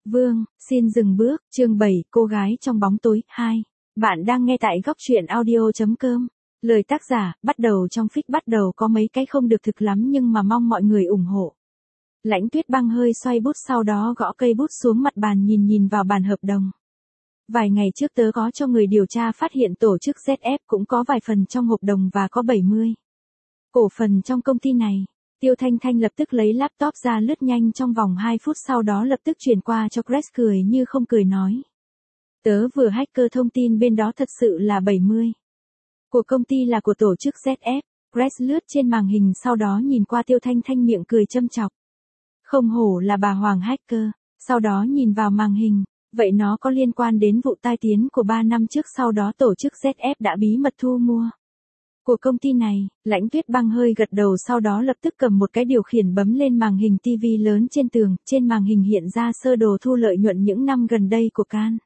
Vương, xin dừng bước, chương 7, cô gái trong bóng tối, 2. Bạn đang nghe tại góc truyện audio.com. Lời tác giả, bắt đầu trong fic bắt đầu có mấy cái không được thực lắm nhưng mà mong mọi người ủng hộ. Lãnh Tuyết Băng hơi xoay bút sau đó gõ cây bút xuống mặt bàn nhìn vào bản hợp đồng. Vài ngày trước tớ có cho người điều tra phát hiện tổ chức ZF cũng có vài phần trong hợp đồng và có 70 cổ phần trong công ty này. Tiêu Thanh Thanh lập tức lấy laptop ra lướt nhanh trong vòng 2 phút sau đó lập tức truyền qua cho Grace cười như không cười nói. Tớ vừa hacker thông tin bên đó thật sự là 70 của công ty là của tổ chức ZF. Grace lướt trên màn hình sau đó nhìn qua Tiêu Thanh Thanh miệng cười châm chọc. Không hổ là bà Hoàng hacker, sau đó nhìn vào màn hình, vậy nó có liên quan đến vụ tai tiếng của 3 năm trước sau đó tổ chức ZF đã bí mật thu mua của công ty này. Lãnh Tuyết Băng hơi gật đầu sau đó lập tức cầm một cái điều khiển bấm lên màn hình TV lớn trên tường, trên màn hình hiện ra sơ đồ thu lợi nhuận những năm gần đây của Can.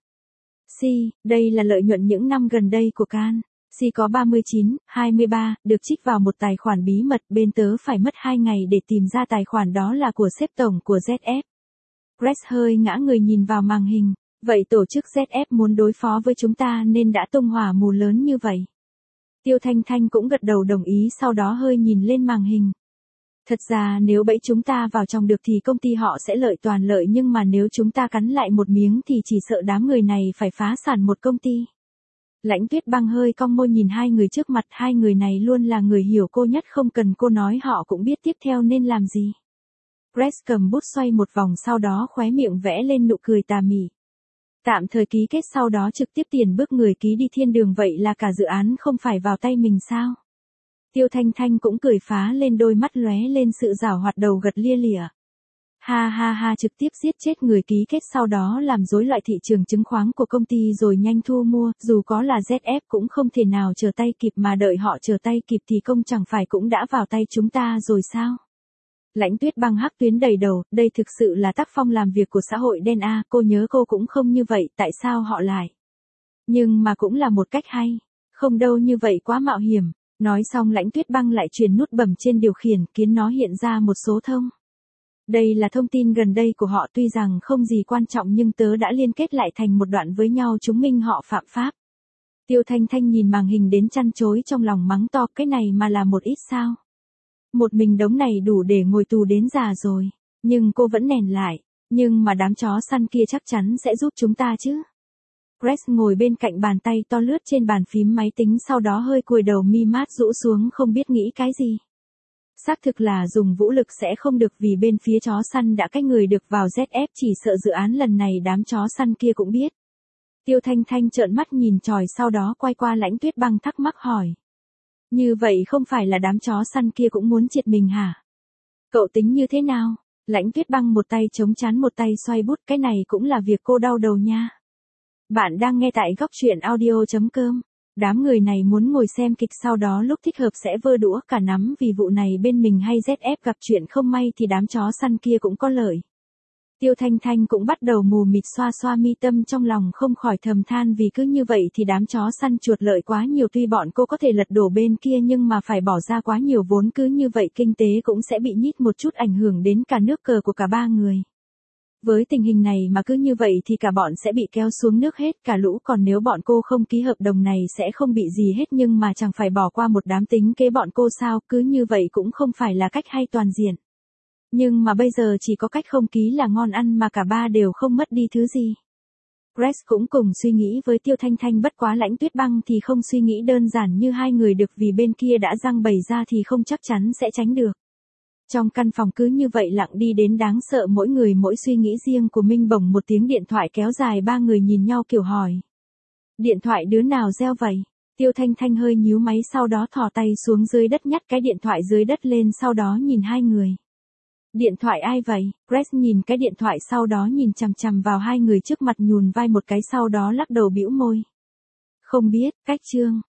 Đây là lợi nhuận những năm gần đây của Can. Có 39, 23, được trích vào một tài khoản bí mật, bên tớ phải mất 2 ngày để tìm ra tài khoản đó là của sếp tổng của ZF. Grace hơi ngã người nhìn vào màn hình, vậy tổ chức ZF muốn đối phó với chúng ta nên đã tung hỏa mù lớn như vậy. Tiêu Thanh Thanh cũng gật đầu đồng ý sau đó hơi nhìn lên màn hình. Thật ra nếu bẫy chúng ta vào trong được thì công ty họ sẽ lợi toàn lợi nhưng mà nếu chúng ta cắn lại một miếng thì chỉ sợ đám người này phải phá sản một công ty. Lãnh Tuyết Băng hơi cong môi nhìn hai người trước mặt, hai người này luôn là người hiểu cô nhất, không cần cô nói họ cũng biết tiếp theo nên làm gì. Grace cầm bút xoay một vòng sau đó khóe miệng vẽ lên nụ cười tà mị. Tạm thời ký kết sau đó trực tiếp tiền bước người ký đi thiên đường, vậy là cả dự án không phải vào tay mình sao? Tiêu Thanh Thanh cũng cười phá lên, đôi mắt lóe lên sự giảo hoạt, đầu gật lia lịa. Ha, trực tiếp giết chết người ký kết sau đó làm rối loạn thị trường chứng khoán của công ty rồi nhanh thu mua, dù có là ZF cũng không thể nào chờ tay kịp, mà đợi họ chờ tay kịp thì công chẳng phải cũng đã vào tay chúng ta rồi sao? Lãnh Tuyết Băng hắc tuyến đầy đầu, đây thực sự là tác phong làm việc của xã hội đen a, cô nhớ cô cũng không như vậy, tại sao họ lại? Nhưng mà cũng là một cách hay, không đâu như vậy quá mạo hiểm. Nói xong Lãnh Tuyết Băng lại truyền nút bấm trên điều khiển khiến nó hiện ra một số thông. Đây là thông tin gần đây của họ, tuy rằng không gì quan trọng nhưng tớ đã liên kết lại thành một đoạn với nhau chứng minh họ phạm pháp. Tiêu Thanh Thanh nhìn màn hình đến chăn chối trong lòng mắng to, cái này mà là một ít sao? Một mình đống này đủ để ngồi tù đến già rồi, nhưng cô vẫn nén lại, nhưng mà đám chó săn kia chắc chắn sẽ giúp chúng ta chứ. Grace ngồi bên cạnh bàn tay to lướt trên bàn phím máy tính sau đó hơi cúi đầu, mi mắt rũ xuống không biết nghĩ cái gì. Xác thực là dùng vũ lực sẽ không được vì bên phía chó săn đã cách người được vào ZF, chỉ sợ dự án lần này đám chó săn kia cũng biết. Tiêu Thanh Thanh trợn mắt nhìn tròi sau đó quay qua Lãnh Tuyết Băng thắc mắc hỏi. Như vậy không phải là đám chó săn kia cũng muốn triệt mình hả? Cậu tính như thế nào? Lãnh Tuyết Băng một tay chống trán một tay xoay bút, cái này cũng là việc cô đau đầu nha. Bạn đang nghe tại góc truyện audio.com. Đám người này muốn ngồi xem kịch sau đó lúc thích hợp sẽ vơ đũa cả nắm, vì vụ này bên mình hay ZF gặp chuyện không may thì đám chó săn kia cũng có lợi. Tiêu Thanh Thanh cũng bắt đầu mù mịt xoa mi tâm, trong lòng không khỏi thầm than vì cứ như vậy thì đám chó săn chuột lợi quá nhiều, tuy bọn cô có thể lật đổ bên kia nhưng mà phải bỏ ra quá nhiều vốn, cứ như vậy kinh tế cũng sẽ bị nhít một chút, ảnh hưởng đến cả nước cờ của cả ba người. Với tình hình này mà cứ như vậy thì cả bọn sẽ bị kéo xuống nước hết cả lũ, còn nếu bọn cô không ký hợp đồng này sẽ không bị gì hết, nhưng mà chẳng phải bỏ qua một đám tính kế bọn cô sao, cứ như vậy cũng không phải là cách hay toàn diện. Nhưng mà bây giờ chỉ có cách không ký là ngon ăn mà cả ba đều không mất đi thứ gì. Grace cũng cùng suy nghĩ với Tiêu Thanh Thanh, bất quá Lãnh Tuyết Băng thì không suy nghĩ đơn giản như hai người được, vì bên kia đã giăng bày ra thì không chắc chắn sẽ tránh được. Trong căn phòng cứ như vậy lặng đi đến đáng sợ, mỗi người mỗi suy nghĩ riêng của mình, bỗng một tiếng điện thoại kéo dài, ba người nhìn nhau kiểu hỏi. Điện thoại đứa nào reo vậy? Tiêu Thanh Thanh hơi nhíu máy sau đó thò tay xuống dưới đất nhặt cái điện thoại dưới đất lên sau đó nhìn hai người. Điện thoại ai vậy? Grace nhìn cái điện thoại sau đó nhìn chằm chằm vào hai người trước mặt, nhún vai một cái sau đó lắc đầu bĩu môi. Không biết, cách Trương.